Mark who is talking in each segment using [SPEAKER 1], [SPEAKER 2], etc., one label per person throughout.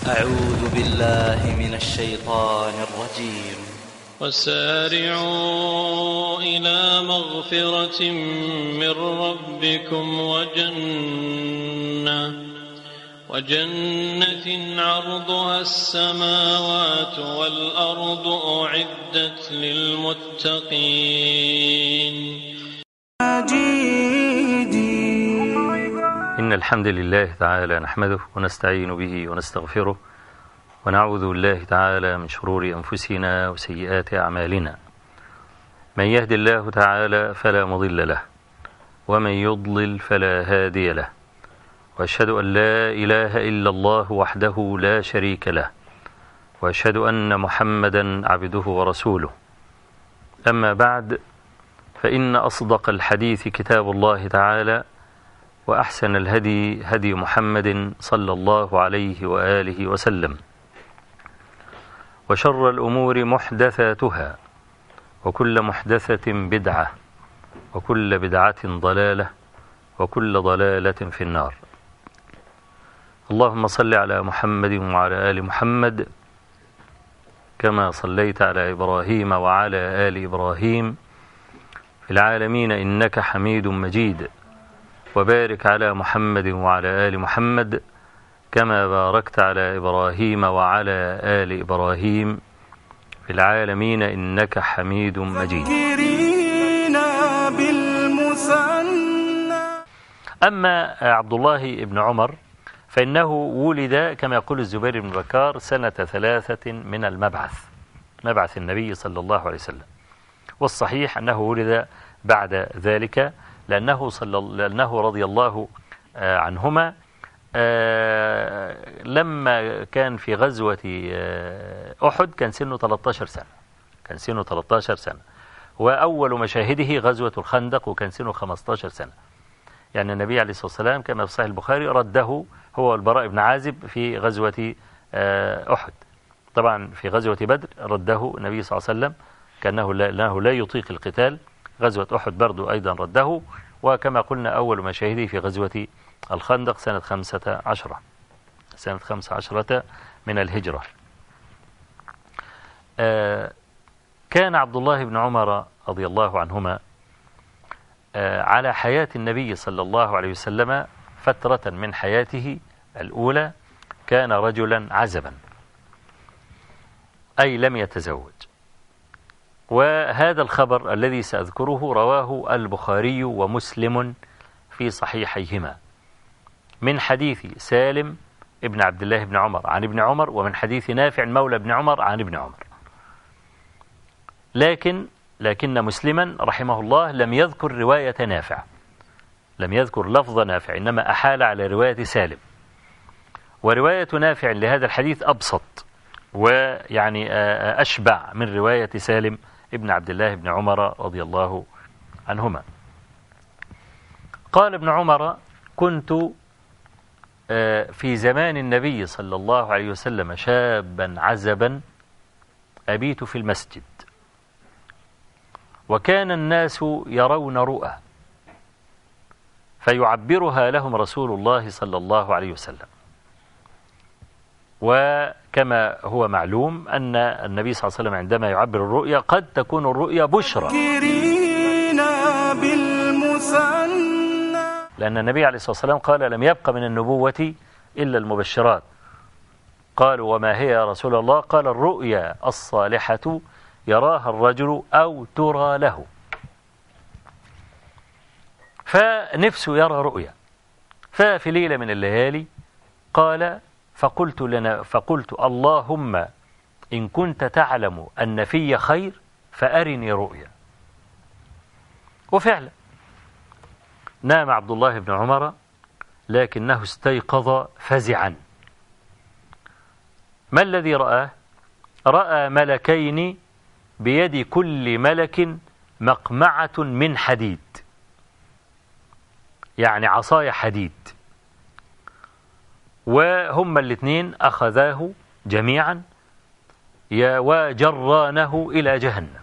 [SPEAKER 1] أعوذ بالله من الشيطان الرجيم.
[SPEAKER 2] وسارعوا إلى مغفرة من ربكم وجنة عرضها السماوات والأرض أعدت للمتقين.
[SPEAKER 3] إن الحمد لله تعالى نحمده ونستعين به ونستغفره ونعوذ بالله تعالى من شرور أنفسنا وسيئات أعمالنا. من يهد الله تعالى فلا مضل له ومن يضلل فلا هادي له، وأشهد أن لا إله إلا الله وحده لا شريك له، وأشهد أن محمدا عبده ورسوله. أما بعد، فإن أصدق الحديث كتاب الله تعالى، وأحسن الهدي هدي محمد صلى الله عليه وآله وسلم، وشر الأمور محدثاتها، وكل محدثة بدعة، وكل بدعة ضلالة، وكل ضلالة في النار. اللهم صل على محمد وعلى آل محمد كما صليت على إبراهيم وعلى آل إبراهيم في العالمين إنك حميد مجيد، وبارك على محمد وعلى آل محمد كما باركت على إبراهيم وعلى آل إبراهيم في العالمين إنك حميد مجيد. أما عبد الله بن عمر فإنه ولد كما يقول الزبير بن بكار سنة 3 من المبعث، مبعث النبي صلى الله عليه وسلم، والصحيح أنه ولد بعد ذلك لأنه رضي الله عنهما لما كان في غزوة أحد كان سنه 13 سنة، وأول مشاهده غزوة الخندق وكان سنه 15 سنة. يعني النبي عليه الصلاة والسلام كما في صحيح البخاري رده هو والبراء بن عازب في غزوة أحد. طبعا في غزوة بدر رده النبي صلى الله عليه وسلم كأنه لا يطيق القتال. غزوة أحد برضو أيضا رده، وكما قلنا أول مشاهده في غزوة الخندق سنة 15 من الهجرة. كان عبد الله بن عمر رضي الله عنهما على حياة النبي صلى الله عليه وسلم فترة من حياته الأولى كان رجلا عزبا، أي لم يتزوج. وهذا الخبر الذي سأذكره رواه البخاري ومسلم في صحيحيهما من حديث سالم ابن عبد الله بن عمر عن ابن عمر، ومن حديث نافع مولى ابن عمر عن ابن عمر. لكن مسلما رحمه الله لم يذكر رواية نافع، لم يذكر لفظ نافع، إنما أحال على رواية سالم. ورواية نافع لهذا الحديث أبسط ويعني أشبع من رواية سالم ابن عبد الله بن عمر رضي الله عنهما. قال ابن عمر: كنت في زمان النبي صلى الله عليه وسلم شابا عزبا أبيت في المسجد، وكان الناس يرون رؤى فيعبرها لهم رسول الله صلى الله عليه وسلم. وكما هو معلوم أن النبي صلى الله عليه وسلم عندما يعبر الرؤيا قد تكون الرؤيا بشرى، لأن النبي عليه الصلاة والسلام قال: لم يبق من النبوة إلا المبشرات. قالوا: وما هي يا رسول الله؟ قال: الرؤيا الصالحة يراها الرجل أو ترى له. فنفسه يرى رؤيا. ففي ليلة من الليالي قال: فقلت اللهم إن كنت تعلم أن في خير فأرني رؤيا. وفعلا نام عبد الله بن عمر، لكنه استيقظ فزعا. ما الذي رآه؟ رأى ملكين بيد كل ملك مقمعة من حديد، يعني عصايا حديد، وهما الاثنين أخذاه جميعا وجرانه إلى جهنم.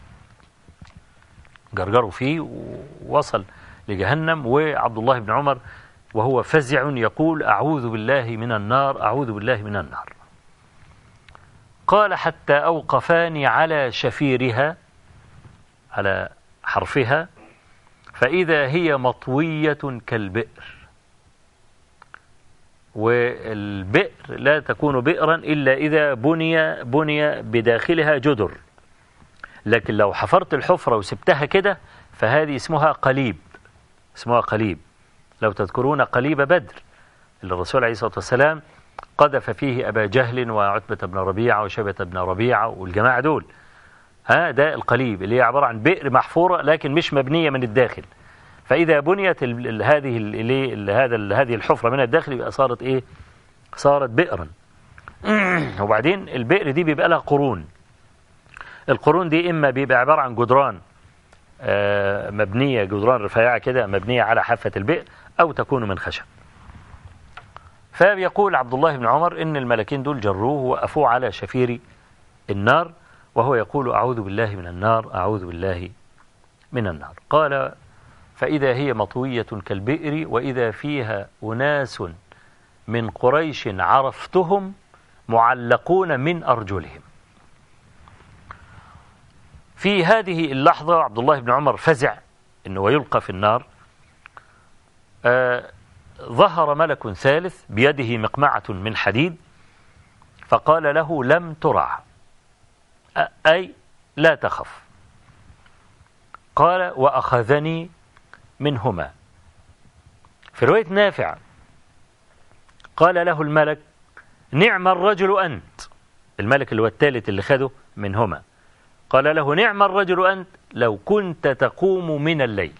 [SPEAKER 3] جرجروا فيه ووصل لجهنم، وعبد الله بن عمر وهو فزع يقول: أعوذ بالله من النار، أعوذ بالله من النار. قال حتى أوقفاني على شفيرها، على حرفها، فإذا هي مطوية كالبئر. والبئر لا تكون بئرا إلا إذا بني بداخلها جدر، لكن لو حفرت الحفرة وسبتها كده فهذه اسمها قليب، اسمها قليب. لو تذكرون قليب بدر اللي الرسول عليه الصلاة والسلام قذف فيه أبا جهل وعتبة بن ربيعة وشيبة بن ربيعة والجماعة دول، ده القليب اللي هي عبارة عن بئر محفورة لكن مش مبنية من الداخل. فإذا بنيت هذه الحفرة من الداخل يبقى صارت إيه؟ صارت بئرا. وبعدين البئر دي بيبقى لها قرون. القرون دي إما بيبقى عبارة عن جدران مبنية، جدران رفيعة كده مبنية على حافة البئر، أو تكون من خشب. فبيقول عبد الله بن عمر إن الملكين دول جروه وقفوه على شفير النار، وهو يقول أعوذ بالله من النار، أعوذ بالله من النار. قال فإذا هي مطوية كالبئر وإذا فيها أناس من قريش عرفتهم معلقون من أرجلهم. في هذه اللحظة عبد الله بن عمر فزع أنه يلقى في النار. ظهر ملك ثالث بيده مقمعة من حديد فقال له لم ترع، أي لا تخف. قال وأخذني منهما. في رواية نافع قال له الملك نعم الرجل أنت، الملك اللي هو الثالث اللي خده منهما قال له نعم الرجل أنت لو كنت تقوم من الليل.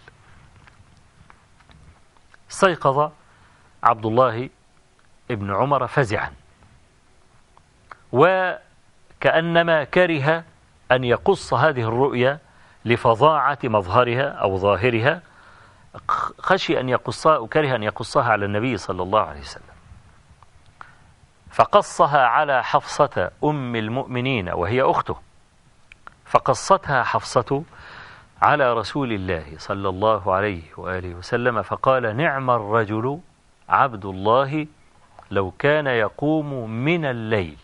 [SPEAKER 3] استيقظ عبد الله ابن عمر فزعا، وكأنما كره أن يقص هذه الرؤيا لفظاعة مظهرها أو ظاهرها، خشي أن يقصها وكره أن يقصها على النبي صلى الله عليه وسلم، فقصها على حفصة أم المؤمنين وهي أخته، فقصتها حفصة على رسول الله صلى الله عليه وآله وسلم فقال نعم الرجل عبد الله لو كان يقوم من الليل.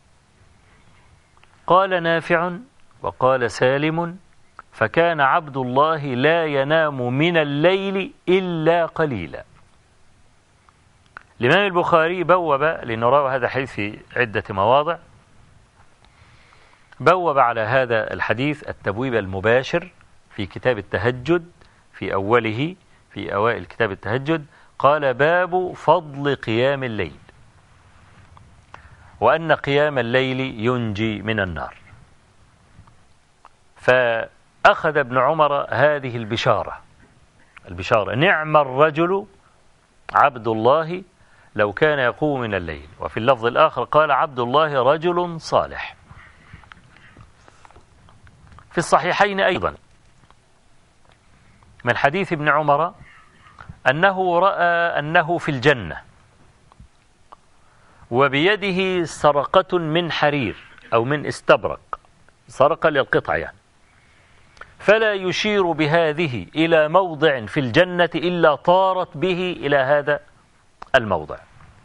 [SPEAKER 3] قال نافع وقال سالم فكان عبد الله لا ينام من الليل إلا قليلا. الإمام البخاري بوب، لأنه روى هذا الحديث في عدة مواضع، بوب على هذا الحديث التبويب المباشر في كتاب التهجد في أوله، في أوائل كتاب التهجد، قال باب فضل قيام الليل، وأن قيام الليل ينجي من النار. فأخذ ابن عمر هذه البشارة نعم الرجل عبد الله لو كان يقوم من الليل. وفي اللفظ الآخر قال عبد الله رجل صالح. في الصحيحين أيضا من حديث ابن عمر أنه رأى أنه في الجنة وبيده سرقة من حرير أو من استبرق، سرقة للقطع يعني، فلا يشير بهذه إلى موضع في الجنة إلا طارت به إلى هذا الموضع.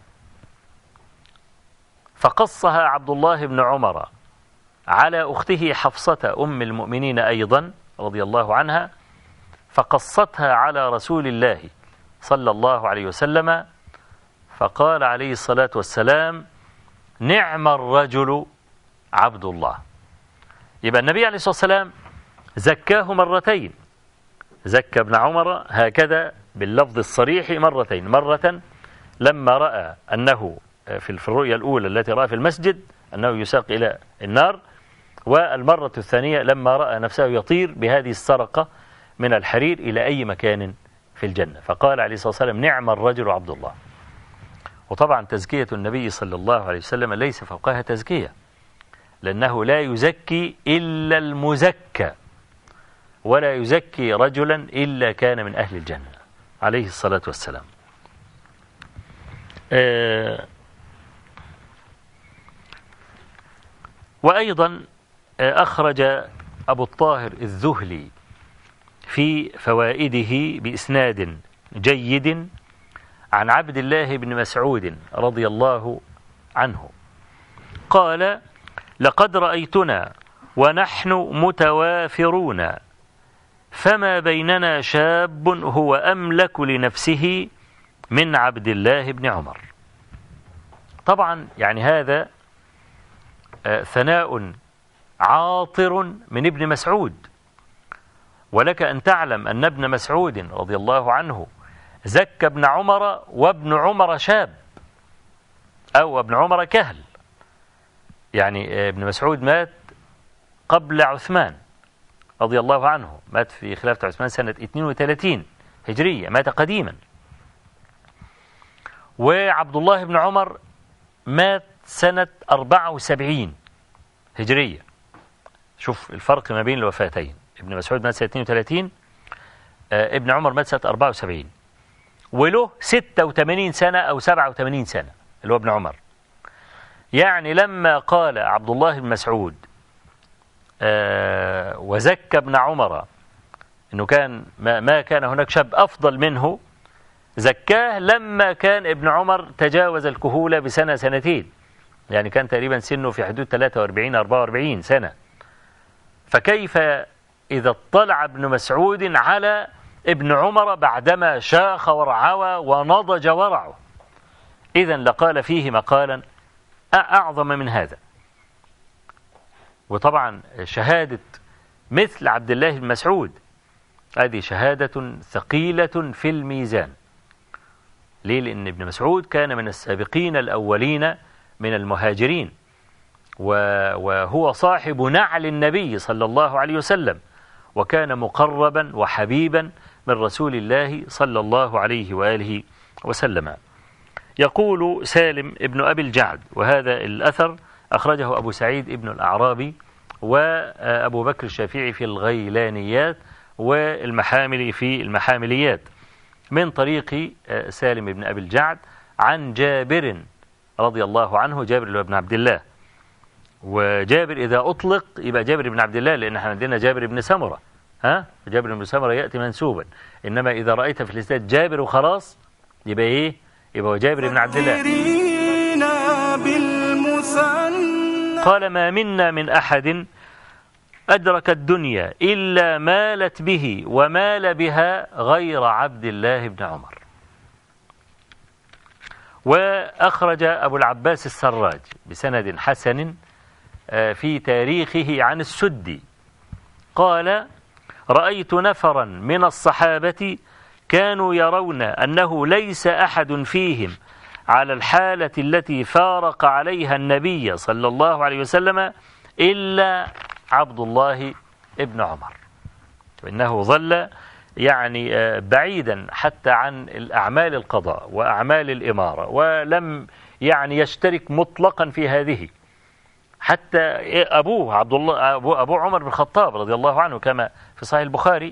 [SPEAKER 3] فقصها عبد الله بن عمر على أخته حفصة أم المؤمنين أيضا رضي الله عنها، فقصتها على رسول الله صلى الله عليه وسلم، فقال عليه الصلاة والسلام نعم الرجل عبد الله. يبقى النبي عليه الصلاة والسلام زكاه مرتين، زكى ابن عمر هكذا باللفظ الصريح مرتين، مرة لما رأى أنه في الرؤيا الأولى التي رأى في المسجد أنه يساق إلى النار، والمرة الثانية لما رأى نفسه يطير بهذه السرقة من الحرير إلى أي مكان في الجنة، فقال عليه الصلاة والسلام نعم الرجل عبد الله. وطبعا تزكية النبي صلى الله عليه وسلم ليس فوقها تزكية، لأنه لا يزكي إلا المزكى، ولا يزكي رجلا إلا كان من أهل الجنة عليه الصلاة والسلام. وأيضا أخرج أبو الطاهر الذهلي في فوائده بإسناد جيد عن عبد الله بن مسعود رضي الله عنه قال لقد رأيتنا ونحن متوافرون فما بيننا شاب هو أملك لنفسه من عبد الله بن عمر. طبعا يعني هذا ثناء عاطر من ابن مسعود، ولك أن تعلم أن ابن مسعود رضي الله عنه زكى ابن عمر وابن عمر شاب، أو ابن عمر كهل. يعني ابن مسعود مات قبل عثمان رضي الله عنه، مات في خلافة عثمان سنة 32 هجرية، مات قديما. وعبد الله بن عمر مات سنة 74 هجرية. شوف الفرق ما بين الوفاتين، ابن مسعود مات سنة 32، ابن عمر مات سنة 74، وله 86 سنة أو 87 سنة اللي هو ابن عمر. يعني لما قال عبد الله بن مسعود وزكى ابن عمر أنه كان ما كان هناك شاب أفضل منه، زكاه لما كان ابن عمر تجاوز الكهولة بسنة سنتين، يعني كان تقريبا سنه في حدود 43-44 سنة. فكيف إذا اطلع ابن مسعود على ابن عمر بعدما شاخ ورعوى ونضج ورعه؟ إذن لقال فيه مقالا أعظم من هذا. وطبعا شهادة مثل عبد الله بن مسعود هذه شهادة ثقيلة في الميزان. ليه؟ لأن ابن مسعود كان من السابقين الأولين من المهاجرين، وهو صاحب نعل النبي صلى الله عليه وسلم، وكان مقربا وحبيبا من رسول الله صلى الله عليه وآله وسلم. يقول سالم ابن أبي الجعد، وهذا الأثر أخرجه أبو سعيد ابن الأعرابي وأبو بكر الشافعي في الغيلانيات والمحاملي في المحامليات، من طريق سالم ابن أبي الجعد عن جابر رضي الله عنه، جابر بن عبد الله. وجابر إذا أطلق يبقى جابر بن عبد الله، لأن احنا عندنا جابر بن سمرة، جابر بن سمرة يأتي منسوبا، إنما إذا رأيت في الإسناد جابر وخلاص يبقى إيه؟ يبقى جابر بن عبد الله. قال: ما منا من أحد أدرك الدنيا إلا مالت به ومال بها غير عبد الله بن عمر. وأخرج أبو العباس السراج بسند حسن في تاريخه عن السدي قال: رأيت نفرا من الصحابة كانوا يرون أنه ليس أحد فيهم على الحالة التي فارق عليها النبي صلى الله عليه وسلم إلا عبد الله ابن عمر، وإنه ظل يعني بعيدا حتى عن الأعمال القضاء وأعمال الإمارة، ولم يعني يشترك مطلقا في هذه. حتى أبوه عبد الله أبو عمر بن الخطاب رضي الله عنه كما في صحيح البخاري،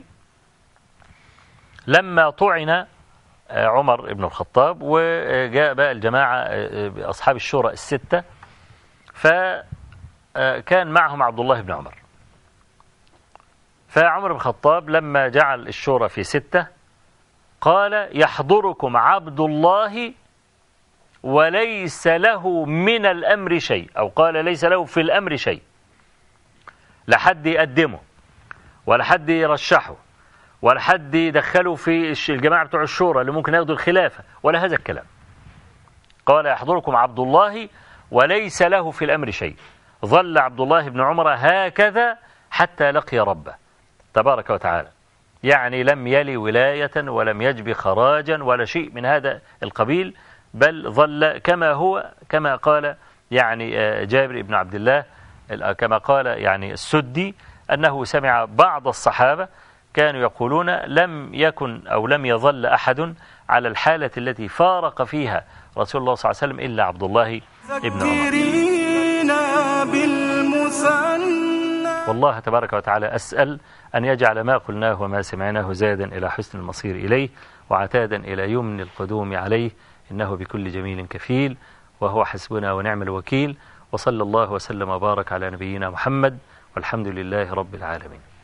[SPEAKER 3] لما طعن عمر بن الخطاب وجاء بقى الجماعة أصحاب الشورى الستة، فكان معهم عبد الله بن عمر. فعمر بن الخطاب لما جعل الشورى في 6 قال: يحضركم عبد الله وليس له من الأمر شيء، أو قال ليس له في الأمر شيء، لا حد يقدمه ولا حد يرشحه ولا حد يدخله في الجماعة بتوع الشورى اللي ممكن ياخدوا الخلافة، ولا هذا الكلام. قال: يحضركم عبد الله وليس له في الأمر شيء. ظل عبد الله بن عمر هكذا حتى لقي ربه تبارك وتعالى، يعني لم يلي ولاية ولم يجب خراجا ولا شيء من هذا القبيل، بل ظل كما هو، كما قال يعني جابر بن عبد الله، كما قال يعني السدي أنه سمع بعض الصحابة كانوا يقولون: لم يكن أو لم يظل أحد على الحالة التي فارق فيها رسول الله صلى الله عليه وسلم إلا عبد الله بن عمر. والله تبارك وتعالى أسأل أن يجعل ما قلناه وما سمعناه زادا إلى حسن المصير إليه، وعتادا إلى يمن القدوم عليه، إنه بكل جميل كفيل، وهو حسبنا ونعم الوكيل. وصلى الله وسلم وبارك على نبينا محمد، والحمد لله رب العالمين.